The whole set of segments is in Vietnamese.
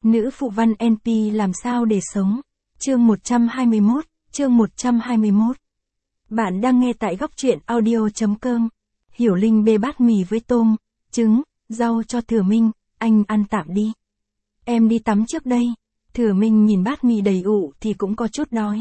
Nữ phụ văn NP làm sao để sống? Chương 121, chương 121. Bạn đang nghe tại góc truyện audio.com. Hiểu Linh bê bát mì với tôm, trứng, rau cho Thừa Minh, anh ăn tạm đi. Em đi tắm trước đây. Thừa Minh nhìn bát mì đầy ụ thì cũng có chút đói.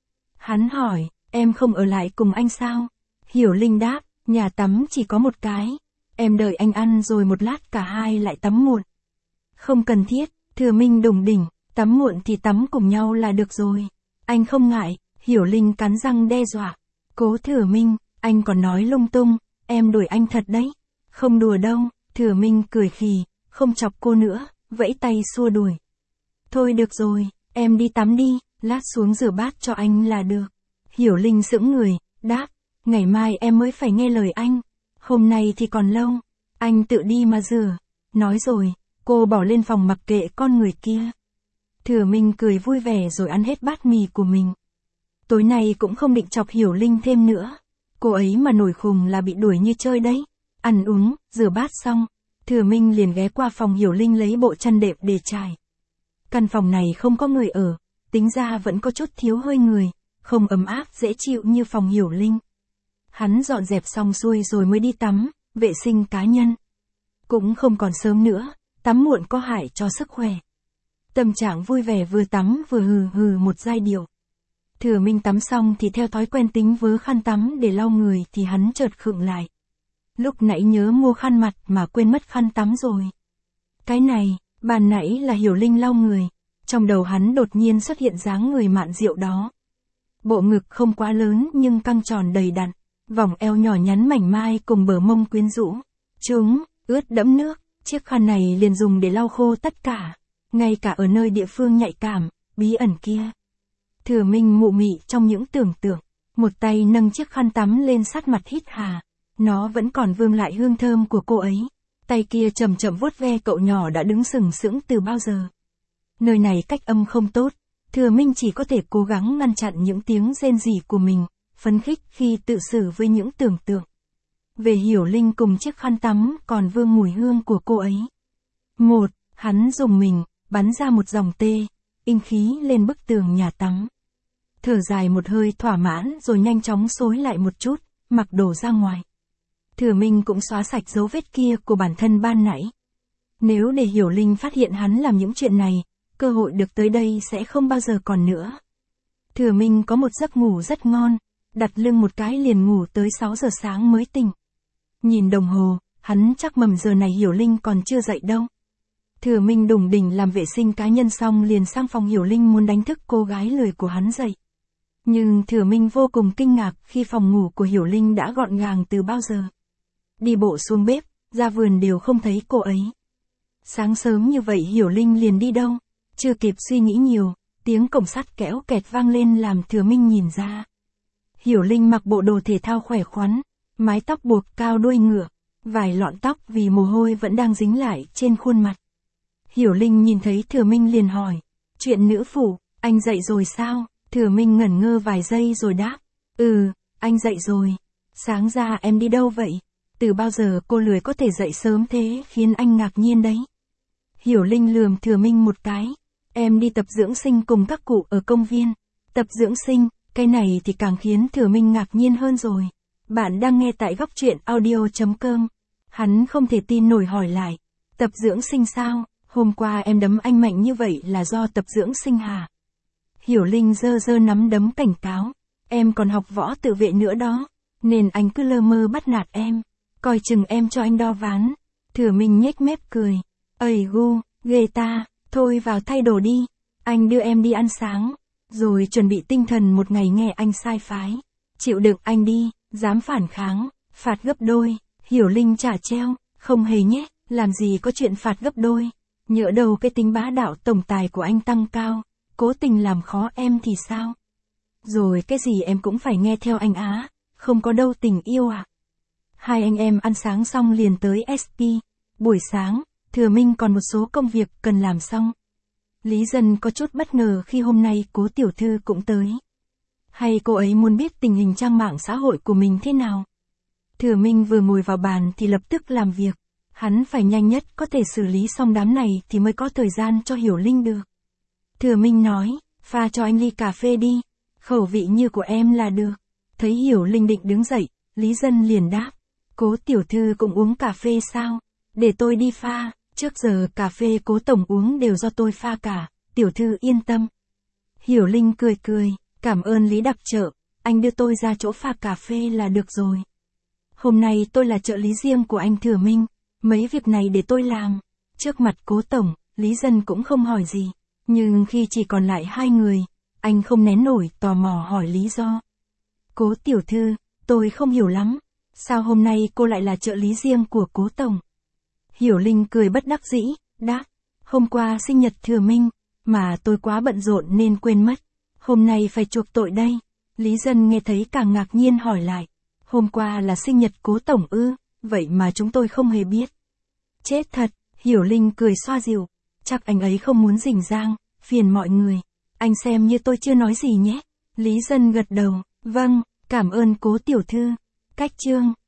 Hắn hỏi, em không ở lại cùng anh sao? Hiểu Linh đáp, nhà tắm chỉ có một cái. Em đợi anh ăn rồi một lát cả hai lại tắm muộn. Không cần thiết. Thừa Minh đùng đỉnh, tắm muộn thì tắm cùng nhau là được rồi. Anh không ngại. Hiểu Linh cắn răng đe dọa. Cố Thừa Minh, anh còn nói lung tung, em đuổi anh thật đấy. Không đùa đâu. Thừa Minh cười khì, không chọc cô nữa, vẫy tay xua đuổi. Thôi được rồi, em đi tắm đi, lát xuống rửa bát cho anh là được. Hiểu Linh sững người, đáp, ngày mai em mới phải nghe lời anh. Hôm nay thì còn lâu, anh tự đi mà rửa. Nói rồi, cô bỏ lên phòng mặc kệ con người kia. Thừa Minh cười vui vẻ rồi ăn hết bát mì của mình. Tối nay cũng không định chọc Hiểu Linh thêm nữa. Cô ấy mà nổi khùng là bị đuổi như chơi đấy. Ăn uống, rửa bát xong, Thừa Minh liền ghé qua phòng Hiểu Linh lấy bộ chăn đệm để trải. Căn phòng này không có người ở, tính ra vẫn có chút thiếu hơi người, không ấm áp dễ chịu như phòng Hiểu Linh. Hắn dọn dẹp xong xuôi rồi mới đi tắm, vệ sinh cá nhân. Cũng không còn sớm nữa, tắm muộn có hại cho sức khỏe. Tâm trạng vui vẻ vừa tắm vừa hừ hừ một giai điệu. Thừa Minh tắm xong thì theo thói quen tính vớ khăn tắm để lau người thì hắn chợt khựng lại. Lúc nãy nhớ mua khăn mặt mà quên mất khăn tắm rồi. Cái này, ban nãy là Hiểu Linh lau người. Trong đầu hắn đột nhiên xuất hiện dáng người mạn diệu đó. Bộ ngực không quá lớn nhưng căng tròn đầy đặn, vòng eo nhỏ nhắn mảnh mai cùng bờ mông quyến rũ. Chúng, ướt đẫm nước, chiếc khăn này liền dùng để lau khô tất cả, ngay cả ở nơi địa phương nhạy cảm, bí ẩn kia. Thừa Minh mụ mị trong những tưởng tượng, một tay nâng chiếc khăn tắm lên sát mặt hít hà. Nó vẫn còn vương lại hương thơm của cô ấy. Tay kia chậm chậm vuốt ve cậu nhỏ đã đứng sừng sững từ bao giờ. Nơi này cách âm không tốt, Thừa Minh chỉ có thể cố gắng ngăn chặn những tiếng rên rỉ của mình, phấn khích khi tự xử với những tưởng tượng. Về Hiểu Linh cùng chiếc khăn tắm còn vương mùi hương của cô ấy. Hắn dùng mình, bắn ra một dòng tê, inh khí lên bức tường nhà tắm. Thở dài một hơi thỏa mãn rồi nhanh chóng xối lại một chút, mặc đồ ra ngoài. Thừa Minh cũng xóa sạch dấu vết kia của bản thân ban nãy. Nếu để Hiểu Linh phát hiện hắn làm những chuyện này, cơ hội được tới đây sẽ không bao giờ còn nữa. Thừa Minh có một giấc ngủ rất ngon, đặt lưng một cái liền ngủ tới 6 giờ sáng mới tỉnh. Nhìn đồng hồ, hắn chắc mầm giờ này Hiểu Linh còn chưa dậy đâu. Thừa Minh đùng đỉnh làm vệ sinh cá nhân xong liền sang phòng Hiểu Linh muốn đánh thức cô gái lười của hắn dậy. Nhưng Thừa Minh vô cùng kinh ngạc khi phòng ngủ của Hiểu Linh đã gọn gàng từ bao giờ. Đi bộ xuống bếp, ra vườn đều không thấy cô ấy. Sáng sớm như vậy Hiểu Linh liền đi đâu? Chưa kịp suy nghĩ nhiều, tiếng cổng sắt kéo kẹt vang lên làm Thừa Minh nhìn ra. Hiểu Linh mặc bộ đồ thể thao khỏe khoắn, mái tóc buộc cao đuôi ngựa, vài lọn tóc vì mồ hôi vẫn đang dính lại trên khuôn mặt. Hiểu Linh nhìn thấy Thừa Minh liền hỏi, chuyện nữ phủ, anh dậy rồi sao? Thừa Minh ngẩn ngơ vài giây rồi đáp, anh dậy rồi. Sáng ra em đi đâu vậy? Từ bao giờ cô lười có thể dậy sớm thế khiến anh ngạc nhiên đấy. Hiểu Linh lườm Thừa Minh một cái, em đi tập dưỡng sinh cùng các cụ ở công viên. Tập dưỡng sinh, cái này thì càng khiến Thừa Minh ngạc nhiên hơn rồi. Bạn đang nghe tại góc truyện audio.com. Hắn không thể tin nổi hỏi lại, tập dưỡng sinh sao? Hôm qua em đấm anh mạnh như vậy là do tập dưỡng sinh hả? Hiểu Linh giơ giơ nắm đấm cảnh cáo, em còn học võ tự vệ nữa đó, nên anh cứ lơ mơ bắt nạt em, coi chừng em cho anh đo ván. Thừa Minh nhếch mép cười, ây gu, ghê ta, thôi vào thay đồ đi, anh đưa em đi ăn sáng, rồi chuẩn bị tinh thần một ngày nghe anh sai phái. Chịu đựng anh đi, dám phản kháng, phạt gấp đôi. Hiểu Linh trả treo, không hề nhé, làm gì có chuyện phạt gấp đôi. Nhỡ đầu cái tính bá đạo tổng tài của anh tăng cao, cố tình làm khó em thì sao? Rồi cái gì em cũng phải nghe theo anh á, không có đâu tình yêu à? Hai anh em ăn sáng xong liền tới SP. Buổi sáng, Thừa Minh còn một số công việc cần làm xong. Lý Dân có chút bất ngờ khi hôm nay Cố tiểu thư cũng tới. Hay cô ấy muốn biết tình hình trang mạng xã hội của mình thế nào? Thừa Minh vừa ngồi vào bàn thì lập tức làm việc. Hắn phải nhanh nhất có thể xử lý xong đám này thì mới có thời gian cho Hiểu Linh được. Thừa Minh nói, pha cho anh ly cà phê đi, khẩu vị như của em là được. Thấy Hiểu Linh định đứng dậy, Lý Dân liền đáp, Cố tiểu thư cũng uống cà phê sao? Để tôi đi pha, trước giờ cà phê Cố tổng uống đều do tôi pha cả, tiểu thư yên tâm. Hiểu Linh cười cười, cảm ơn Lý đặc trợ, anh đưa tôi ra chỗ pha cà phê là được rồi. Hôm nay tôi là trợ lý riêng của anh Thừa Minh, mấy việc này để tôi làm. Trước mặt Cố tổng, Lý Dân cũng không hỏi gì, nhưng khi chỉ còn lại hai người, anh không nén nổi tò mò hỏi lý do. Cố tiểu thư, tôi không hiểu lắm, sao hôm nay cô lại là trợ lý riêng của Cố tổng? Hiểu Linh cười bất đắc dĩ, đáp, hôm qua sinh nhật Thừa Minh, mà tôi quá bận rộn nên quên mất. Hôm nay phải chuộc tội đây. Lý Dân nghe thấy càng ngạc nhiên hỏi lại, hôm qua là sinh nhật Cố tổng ư, vậy mà chúng tôi không hề biết. Chết thật, Hiểu Linh cười xoa dịu, chắc anh ấy không muốn rình rang, phiền mọi người. Anh xem như tôi chưa nói gì nhé. Lý Dân gật đầu, vâng, cảm ơn Cố tiểu thư. Cách chương